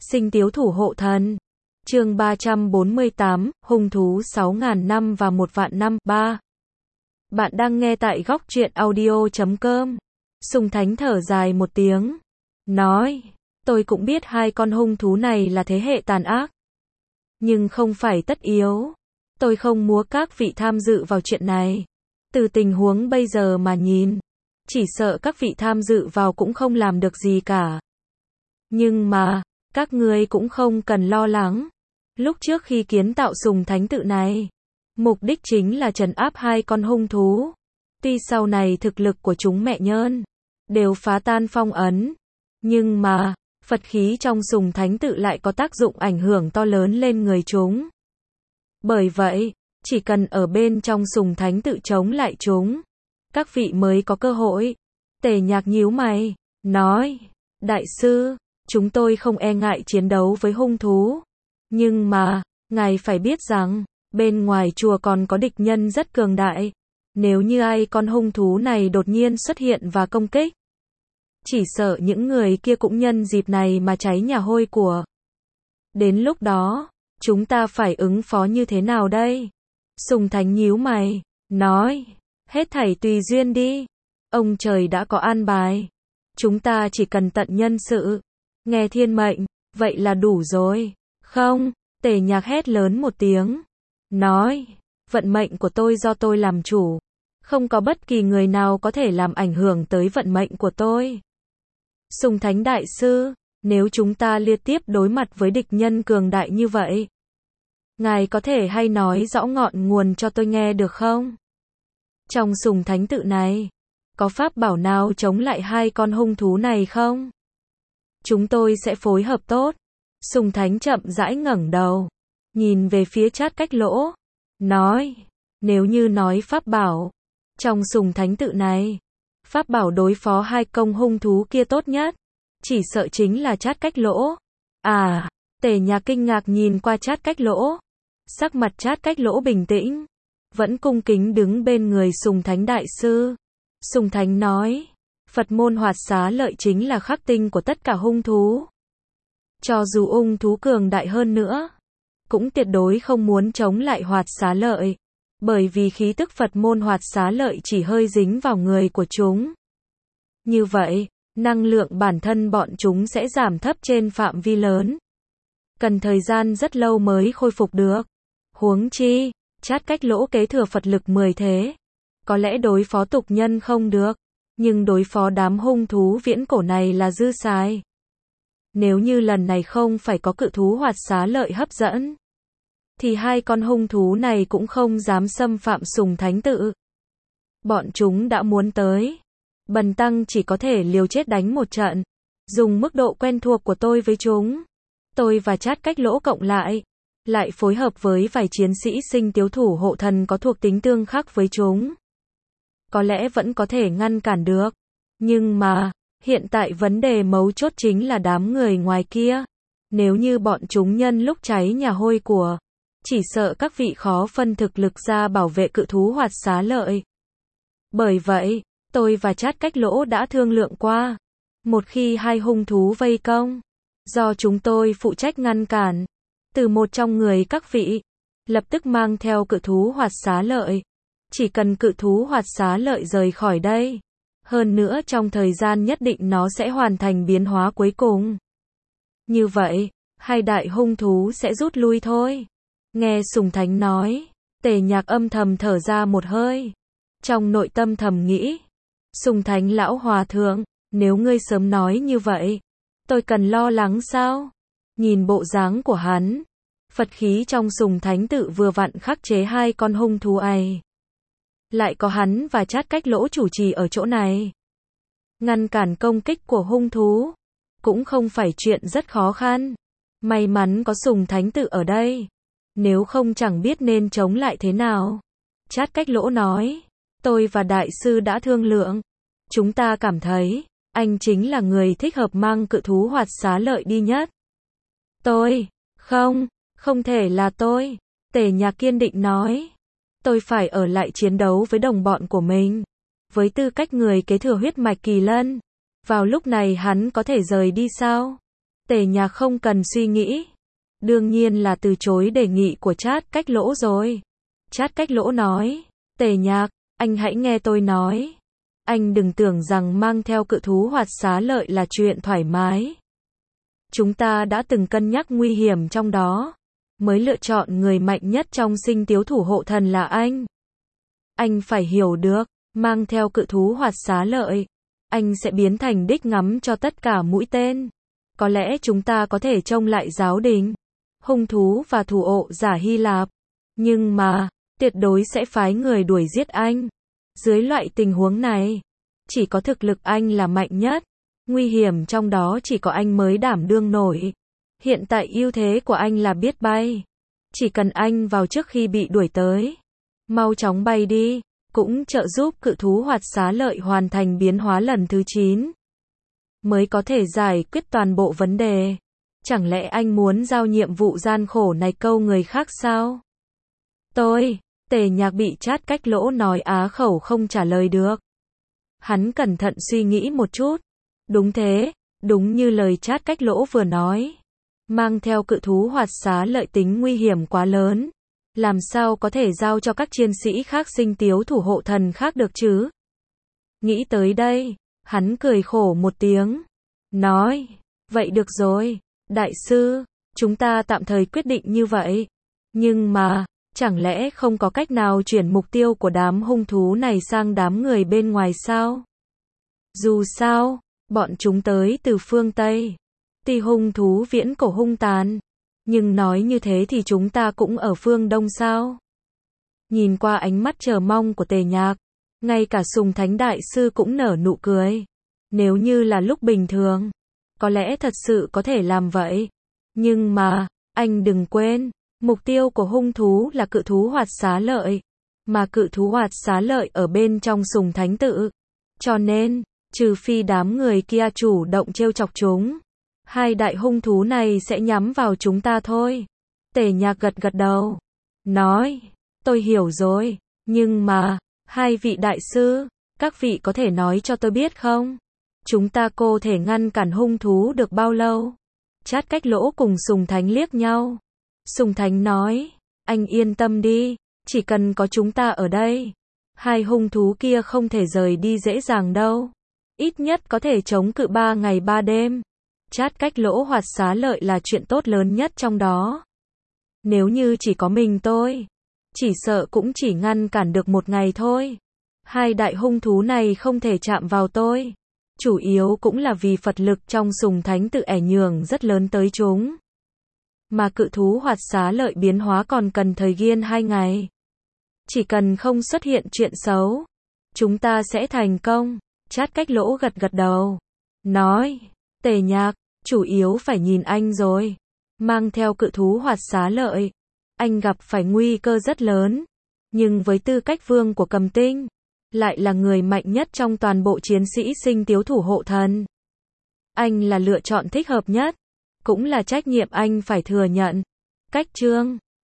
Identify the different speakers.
Speaker 1: Sinh Tiếu Thủ Hộ Thần. Chương 348, hung thú 6.000 năm và 1.000 năm. 3. Bạn đang nghe tại góc truyện audio.com. Sùng Thánh thở dài một tiếng, nói, tôi cũng biết hai con hung thú này là thế hệ tàn ác, nhưng không phải tất yếu. Tôi không muốn các vị tham dự vào chuyện này. Từ tình huống bây giờ mà nhìn, chỉ sợ các vị tham dự vào cũng không làm được gì cả. Nhưng mà, các ngươi cũng không cần lo lắng. Lúc trước khi kiến tạo Sùng Thánh tự này, mục đích chính là trấn áp hai con hung thú. Tuy sau này thực lực của chúng mẹ nhơn đều phá tan phong ấn, nhưng mà, Phật khí trong Sùng Thánh tự lại có tác dụng ảnh hưởng to lớn lên người chúng. Bởi vậy, chỉ cần ở bên trong Sùng Thánh tự chống lại chúng, các vị mới có cơ hội. Tề Nhạc nhíu mày, nói, đại sư, chúng tôi không e ngại chiến đấu với hung thú. Nhưng mà, ngài phải biết rằng, bên ngoài chùa còn có địch nhân rất cường đại. Nếu như ai con hung thú này đột nhiên xuất hiện và công kích, chỉ sợ những người kia cũng nhân dịp này mà cháy nhà hôi của. Đến lúc đó, chúng ta phải ứng phó như thế nào đây? Sùng Thánh nhíu mày, nói, hết thảy tùy duyên đi. Ông trời đã có an bài. Chúng ta chỉ cần tận nhân sự, nghe thiên mệnh, vậy là đủ rồi. Không, Tề Nhạc hét lớn một tiếng, nói, vận mệnh của tôi do tôi làm chủ. Không có bất kỳ người nào có thể làm ảnh hưởng tới vận mệnh của tôi. Sùng Thánh đại sư, nếu chúng ta liên tiếp đối mặt với địch nhân cường đại như vậy, ngài có thể hay nói rõ ngọn nguồn cho tôi nghe được không? Trong Sùng Thánh tự này, có pháp bảo nào chống lại hai con hung thú này không? Chúng tôi sẽ phối hợp tốt. Sùng Thánh chậm rãi ngẩng đầu, nhìn về phía Trát Cách Lỗ, nói, nếu như nói pháp bảo, trong Sùng Thánh tự này, pháp bảo đối phó hai con hung thú kia tốt nhất, chỉ sợ chính là Trát Cách Lỗ. À, Tề Nhạc kinh ngạc nhìn qua Trát Cách Lỗ. Sắc mặt Trát Cách Lỗ bình tĩnh, vẫn cung kính đứng bên người Sùng Thánh đại sư. Sùng Thánh nói, Phật môn Hoạt Xá Lợi chính là khắc tinh của tất cả hung thú. Cho dù hung thú cường đại hơn nữa, cũng tuyệt đối không muốn chống lại Hoạt Xá Lợi, bởi vì khí tức Phật môn Hoạt Xá Lợi chỉ hơi dính vào người của chúng. Như vậy, năng lượng bản thân bọn chúng sẽ giảm thấp trên phạm vi lớn. Cần thời gian rất lâu mới khôi phục được. Huống chi, Trát Cách Lỗ kế thừa Phật lực 10 thế. Có lẽ đối phó tục nhân không được, nhưng đối phó đám hung thú viễn cổ này là dư xài. Nếu như lần này không phải có cự thú Hoạt Xá Lợi hấp dẫn, thì hai con hung thú này cũng không dám xâm phạm Sùng Thánh tự. Bọn chúng đã muốn tới, Bần tăng chỉ có thể liều chết đánh một trận. Dùng mức độ quen thuộc của tôi với chúng, tôi và Trát Cách Lỗ cộng lại phối hợp với vài chiến sĩ Sinh Tiếu Thủ Hộ Thần có thuộc tính tương khắc với chúng, có lẽ vẫn có thể ngăn cản được. Nhưng mà, hiện tại vấn đề mấu chốt chính là đám người ngoài kia. Nếu như bọn chúng nhân lúc cháy nhà hôi của, chỉ sợ các vị khó phân thực lực ra bảo vệ cự thú Hoạt Xá Lợi. Bởi vậy, tôi và Trát Cách Lỗ đã thương lượng qua. Một khi hai hung thú vây công, do chúng tôi phụ trách ngăn cản, từ một trong người các vị, lập tức mang theo cự thú Hoạt Xá Lợi. Chỉ cần cự thú Hoạt Xá Lợi rời khỏi đây, hơn nữa trong thời gian nhất định nó sẽ hoàn thành biến hóa cuối cùng. Như vậy, hai đại hung thú sẽ rút lui thôi. Nghe Sùng Thánh nói, Tề Nhạc âm thầm thở ra một hơi. Trong nội tâm thầm nghĩ, Sùng Thánh lão hòa thượng, nếu ngươi sớm nói như vậy, tôi cần lo lắng sao? Nhìn bộ dáng của hắn, Phật khí trong Sùng Thánh tự vừa vặn khắc chế hai con hung thú ấy. Lại có hắn và Trát Cách Lỗ chủ trì ở chỗ này. Ngăn cản công kích của hung thú, cũng không phải chuyện rất khó khăn. May mắn có Sùng Thánh tự ở đây. Nếu không chẳng biết nên chống lại thế nào. Trát Cách Lỗ nói, tôi và đại sư đã thương lượng. Chúng ta cảm thấy, anh chính là người thích hợp mang cự thú Hoạt Xá Lợi đi nhất. Tôi, không thể là tôi. Tề Nhạc kiên định nói. Tôi phải ở lại chiến đấu với đồng bọn của mình. Với tư cách người kế thừa huyết mạch Kỳ Lân, vào lúc này hắn có thể rời đi sao? Tề Nhạc không cần suy nghĩ. Đương nhiên là từ chối đề nghị của Trát Cách Lỗ rồi. Trát Cách Lỗ nói, Tề Nhạc, anh hãy nghe tôi nói. Anh đừng tưởng rằng mang theo cự thú Hoạt Xá Lợi là chuyện thoải mái. Chúng ta đã từng cân nhắc nguy hiểm trong đó, mới lựa chọn người mạnh nhất trong Sinh Tiếu Thủ Hộ Thần là anh. Anh phải hiểu được, mang theo cự thú Hoạt Xá Lợi, anh sẽ biến thành đích ngắm cho tất cả mũi tên. Có lẽ chúng ta có thể trông lại giáo đình, hung thú và thủ ộ giả Hy Lạp, nhưng mà, tuyệt đối sẽ phái người đuổi giết anh. Dưới loại tình huống này, chỉ có thực lực anh là mạnh nhất. Nguy hiểm trong đó chỉ có anh mới đảm đương nổi. Hiện tại ưu thế của anh là biết bay. Chỉ cần anh vào trước khi bị đuổi tới, mau chóng bay đi, cũng trợ giúp cự thú Hoạt Xá Lợi hoàn thành biến hóa lần thứ 9. Mới có thể giải quyết toàn bộ vấn đề. Chẳng lẽ anh muốn giao nhiệm vụ gian khổ này câu người khác sao? Tề Nhạc bị Trát Cách Lỗ nói á khẩu không trả lời được. Hắn cẩn thận suy nghĩ một chút. Đúng thế, đúng như lời Trát Cách Lỗ vừa nói. Mang theo cự thú Hoạt Xá Lợi tính nguy hiểm quá lớn. Làm sao có thể giao cho các chiến sĩ khác Sinh Tiếu Thủ Hộ Thần khác được chứ? Nghĩ tới đây, hắn cười khổ một tiếng. Nói, vậy được rồi, đại sư, chúng ta tạm thời quyết định như vậy. Nhưng mà, chẳng lẽ không có cách nào chuyển mục tiêu của đám hung thú này sang đám người bên ngoài sao? Dù sao, bọn chúng tới từ phương Tây. Tuy hung thú viễn cổ hung tàn, nhưng nói như thế thì chúng ta cũng ở phương Đông sao? Nhìn qua ánh mắt chờ mong của Tề Nhạc, ngay cả Sùng Thánh Đại Sư cũng nở nụ cười. Nếu như là lúc bình thường, có lẽ thật sự có thể làm vậy. Nhưng mà, anh đừng quên, mục tiêu của hung thú là cự thú Hoạt Xá Lợi. Mà cự thú Hoạt Xá Lợi ở bên trong Sùng Thánh Tự. Cho nên, trừ phi đám người kia chủ động trêu chọc chúng, hai đại hung thú này sẽ nhắm vào chúng ta thôi. Tề Nhạc gật gật đầu. Nói, tôi hiểu rồi, nhưng mà, hai vị đại sư, các vị có thể nói cho tôi biết không? Chúng ta có thể ngăn cản hung thú được bao lâu? Trát Cách Lỗ cùng Sùng Thánh liếc nhau. Sùng Thánh nói, anh yên tâm đi, chỉ cần có chúng ta ở đây, hai hung thú kia không thể rời đi dễ dàng đâu. Ít nhất có thể chống cự 3 ngày 3 đêm. Trát Cách Lỗ Hoạt Xá Lợi là chuyện tốt lớn nhất trong đó. Nếu như chỉ có mình tôi, chỉ sợ cũng chỉ ngăn cản được 1 ngày thôi. Hai đại hung thú này không thể chạm vào tôi. Chủ yếu cũng là vì Phật lực trong Sùng Thánh Tự ảnh hưởng rất lớn tới chúng. Mà cự thú Hoạt Xá Lợi biến hóa còn cần thời gian 2 ngày. Chỉ cần không xuất hiện chuyện xấu, chúng ta sẽ thành công. Trát Cách Lỗ gật gật đầu. Nói, Tề Nhạc, chủ yếu phải nhìn anh rồi. Mang theo cự thú Hoạt Xá Lợi, anh gặp phải nguy cơ rất lớn. Nhưng với tư cách vương của Cầm Tinh, lại là người mạnh nhất trong toàn bộ chiến sĩ Sinh Tiếu Thủ Hộ Thần. Anh là lựa chọn thích hợp nhất, cũng là trách nhiệm anh phải thừa nhận. Cách chương